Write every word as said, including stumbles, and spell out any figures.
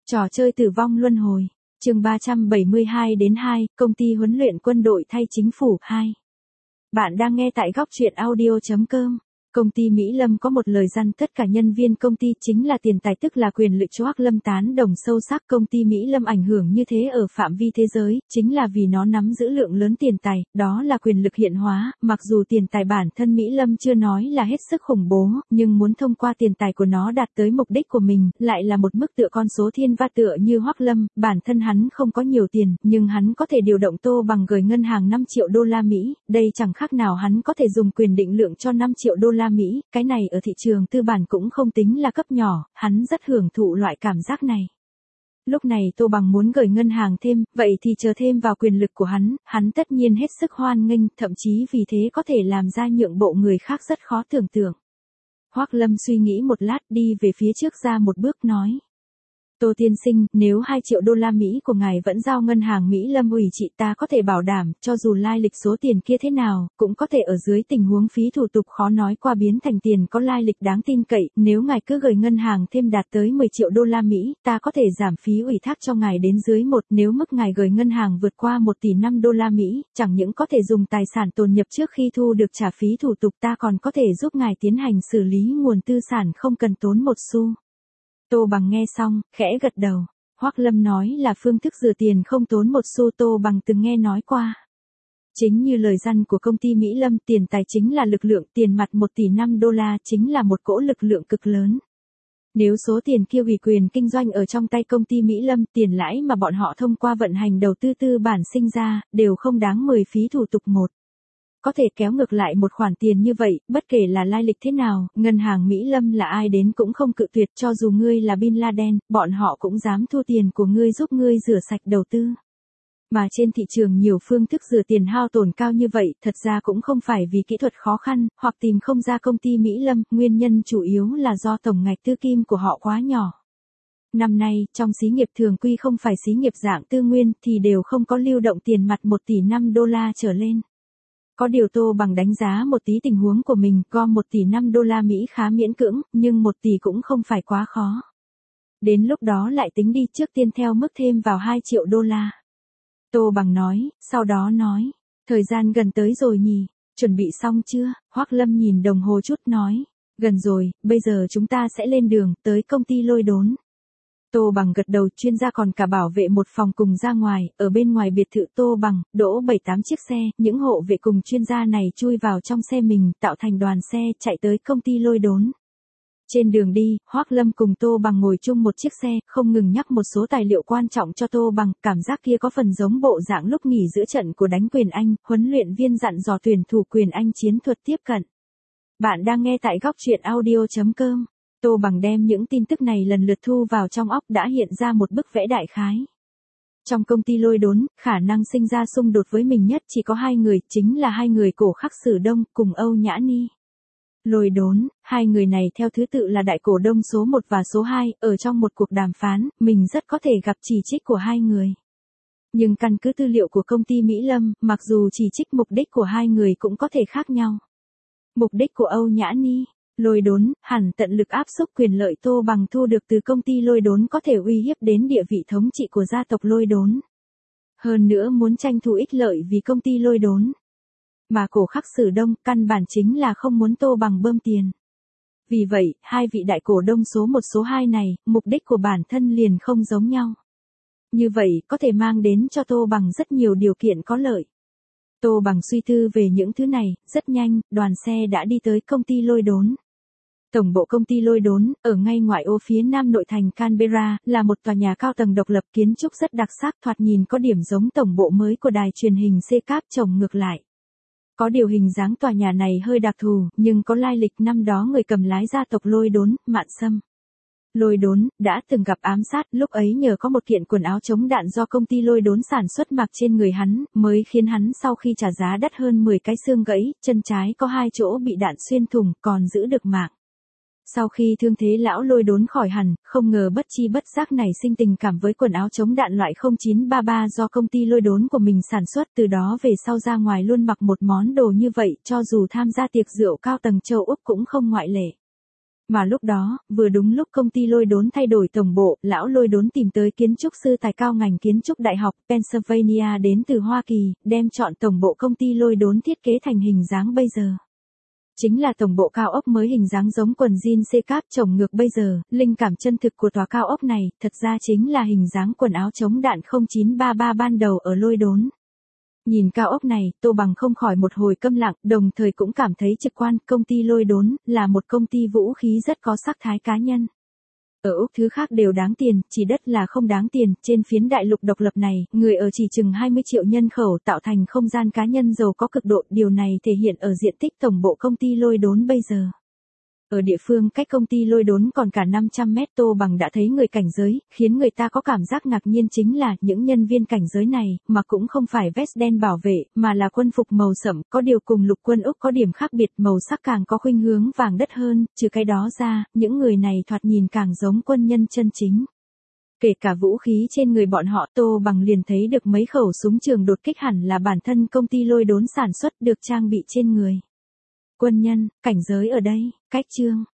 Trò chơi tử vong luân hồi. Chương ba trăm bảy mươi hai đến hai, công ty huấn luyện quân đội thay chính phủ hai. Bạn đang nghe tại góc truyện audio chấm com. Công ty Mỹ Lâm có một lời dặn tất cả nhân viên công ty chính là tiền tài, tức là quyền lực. Hoắc Lâm tán đồng sâu sắc. Công ty Mỹ Lâm ảnh hưởng như thế ở phạm vi thế giới, chính là vì nó nắm giữ lượng lớn tiền tài, đó là quyền lực hiện hóa. Mặc dù tiền tài bản thân Mỹ Lâm chưa nói là hết sức khủng bố, nhưng muốn thông qua tiền tài của nó đạt tới mục đích của mình, lại là một mức tựa con số thiên văn. Tựa như Hoắc Lâm, bản thân hắn không có nhiều tiền, nhưng hắn có thể điều động Tô Bằng gửi ngân hàng năm triệu đô la Mỹ, đây chẳng khác nào hắn có thể dùng quyền định lượng cho năm triệu đô la Mỹ, cái này ở thị trường tư bản cũng không tính là cấp nhỏ, hắn rất hưởng thụ loại cảm giác này. Lúc này Tô Bằng muốn gửi ngân hàng thêm, vậy thì chờ thêm vào quyền lực của hắn, hắn tất nhiên hết sức hoan nghênh, thậm chí vì thế có thể làm ra nhượng bộ người khác rất khó tưởng tượng. Hoắc Lâm suy nghĩ một lát, đi về phía trước ra một bước nói. Tô tiên sinh, nếu hai triệu đô la Mỹ của ngài vẫn giao ngân hàng Mỹ Lâm ủy trị, ta có thể bảo đảm, cho dù lai lịch số tiền kia thế nào, cũng có thể ở dưới tình huống phí thủ tục khó nói qua biến thành tiền có lai lịch đáng tin cậy. Nếu ngài cứ gửi ngân hàng thêm đạt tới mười triệu đô la Mỹ, ta có thể giảm phí ủy thác cho ngài đến dưới một. Nếu mức ngài gửi ngân hàng vượt qua một tỷ năm đô la Mỹ, chẳng những có thể dùng tài sản tồn nhập trước khi thu được trả phí thủ tục, ta còn có thể giúp ngài tiến hành xử lý nguồn tư sản không cần tốn một xu. Tô Bằng nghe xong, khẽ gật đầu. Hoắc Lâm nói là phương thức rửa tiền không tốn một xu, Tô Bằng từng nghe nói qua. Chính như lời dặn của công ty Mỹ Lâm, tiền tài chính là lực lượng, tiền mặt một tỷ năm đô la chính là một cỗ lực lượng cực lớn. Nếu số tiền kia ủy quyền kinh doanh ở trong tay công ty Mỹ Lâm, tiền lãi mà bọn họ thông qua vận hành đầu tư tư bản sinh ra, đều không đáng mười phí thủ tục một. Có thể kéo ngược lại một khoản tiền như vậy, bất kể là lai lịch thế nào, ngân hàng Mỹ Lâm là ai đến cũng không cự tuyệt, cho dù ngươi là Bin Laden, bọn họ cũng dám thu tiền của ngươi giúp ngươi rửa sạch đầu tư. Mà trên thị trường nhiều phương thức rửa tiền hao tổn cao như vậy, thật ra cũng không phải vì kỹ thuật khó khăn, hoặc tìm không ra công ty Mỹ Lâm, nguyên nhân chủ yếu là do tổng ngạch tư kim của họ quá nhỏ. Năm nay, trong xí nghiệp thường quy không phải xí nghiệp dạng tư nguyên, thì đều không có lưu động tiền mặt một tỷ năm đô la trở lên. Có điều Tô Bằng đánh giá một tí tình huống của mình, gom một tỷ năm đô la Mỹ khá miễn cưỡng, nhưng một tỷ cũng không phải quá khó. Đến lúc đó lại tính đi, trước tiên theo mức thêm vào hai triệu đô la. Tô Bằng nói, sau đó nói, thời gian gần tới rồi nhỉ, chuẩn bị xong chưa? Hoắc Lâm nhìn đồng hồ chút nói, gần rồi, bây giờ chúng ta sẽ lên đường, tới công ty Lôi Đốn. Tô Bằng gật đầu, chuyên gia còn cả bảo vệ một phòng cùng ra ngoài, ở bên ngoài biệt thự Tô Bằng, đỗ bảy tám chiếc xe, những hộ vệ cùng chuyên gia này chui vào trong xe mình, tạo thành đoàn xe, chạy tới công ty Lôi Đốn. Trên đường đi, Hoắc Lâm cùng Tô Bằng ngồi chung một chiếc xe, không ngừng nhắc một số tài liệu quan trọng cho Tô Bằng, cảm giác kia có phần giống bộ dạng lúc nghỉ giữa trận của đánh quyền Anh, huấn luyện viên dặn dò tuyển thủ quyền Anh chiến thuật tiếp cận. Bạn đang nghe tại góc truyện audio chấm com. Tô Bằng đem những tin tức này lần lượt thu vào trong óc, đã hiện ra một bức vẽ đại khái. Trong công ty Lôi Đốn, khả năng sinh ra xung đột với mình nhất chỉ có hai người, chính là hai người Cổ Khắc Sử Đông cùng Âu Nhã Ni. Lôi Đốn, hai người này theo thứ tự là đại cổ đông số một và số hai, ở trong một cuộc đàm phán, mình rất có thể gặp chỉ trích của hai người. Nhưng căn cứ tư liệu của công ty Mỹ Lâm, mặc dù chỉ trích, mục đích của hai người cũng có thể khác nhau. Mục đích của Âu Nhã Ni, Lôi Đốn, hẳn tận lực áp xúc quyền lợi Tô Bằng thu được từ công ty Lôi Đốn có thể uy hiếp đến địa vị thống trị của gia tộc Lôi Đốn. Hơn nữa muốn tranh thủ ích lợi vì công ty Lôi Đốn. Mà Cổ Khắc Sử Đông, căn bản chính là không muốn Tô Bằng bơm tiền. Vì vậy, hai vị đại cổ đông số một số hai này, mục đích của bản thân liền không giống nhau. Như vậy, có thể mang đến cho Tô Bằng rất nhiều điều kiện có lợi. Tô Bằng suy tư về những thứ này, rất nhanh, đoàn xe đã đi tới công ty Lôi Đốn. Tổng bộ công ty Lôi Đốn, ở ngay ngoại ô phía nam nội thành Canberra, là một tòa nhà cao tầng độc lập, kiến trúc rất đặc sắc, thoạt nhìn có điểm giống tổng bộ mới của đài truyền hình C Cap trồng ngược lại. Có điều hình dáng tòa nhà này hơi đặc thù, nhưng có lai lịch, năm đó người cầm lái gia tộc Lôi Đốn, Mạn Sâm. Lôi Đốn, đã từng gặp ám sát, lúc ấy nhờ có một kiện quần áo chống đạn do công ty Lôi Đốn sản xuất mặc trên người hắn, mới khiến hắn sau khi trả giá đắt hơn mười cái xương gãy, chân trái có hai chỗ bị đạn xuyên thủng, còn giữ được mạng. Sau khi thương thế lão Lôi Đốn khỏi hẳn, không ngờ bất chi bất giác nảy sinh tình cảm với quần áo chống đạn loại không chín ba ba do công ty Lôi Đốn của mình sản xuất, từ đó về sau ra ngoài luôn mặc một món đồ như vậy, cho dù tham gia tiệc rượu cao tầng châu Úc cũng không ngoại lệ. Mà lúc đó, vừa đúng lúc công ty Lôi Đốn thay đổi tổng bộ, lão Lôi Đốn tìm tới kiến trúc sư tài cao ngành kiến trúc Đại học Pennsylvania đến từ Hoa Kỳ, đem chọn tổng bộ công ty Lôi Đốn thiết kế thành hình dáng bây giờ. Chính là tổng bộ cao ốc mới hình dáng giống quần jean C-cap trồng ngược bây giờ, linh cảm chân thực của tòa cao ốc này, thật ra chính là hình dáng quần áo chống đạn không chín ba ba ban đầu ở Lôi Đốn. Nhìn cao ốc này, Tô Bằng không khỏi một hồi câm lặng, đồng thời cũng cảm thấy trực quan, công ty Lôi Đốn, là một công ty vũ khí rất có sắc thái cá nhân. Ở Úc thứ khác đều đáng tiền, chỉ đất là không đáng tiền, trên phiến đại lục độc lập này, người ở chỉ chừng hai mươi triệu nhân khẩu tạo thành không gian cá nhân giàu có cực độ, điều này thể hiện ở diện tích tổng bộ công ty Lôi Đốn bây giờ. Ở địa phương cách công ty Lôi Đốn còn cả năm trăm mét, Tô Bằng đã thấy người cảnh giới, khiến người ta có cảm giác ngạc nhiên chính là những nhân viên cảnh giới này, mà cũng không phải vest đen bảo vệ, mà là quân phục màu sẫm, có điều cùng lục quân Úc có điểm khác biệt, màu sắc càng có khuynh hướng vàng đất hơn, trừ cái đó ra, những người này thoạt nhìn càng giống quân nhân chân chính. Kể cả vũ khí trên người bọn họ, Tô Bằng liền thấy được mấy khẩu súng trường đột kích hẳn là bản thân công ty Lôi Đốn sản xuất được trang bị trên người. Quân nhân, cảnh giới ở đây, cách chương.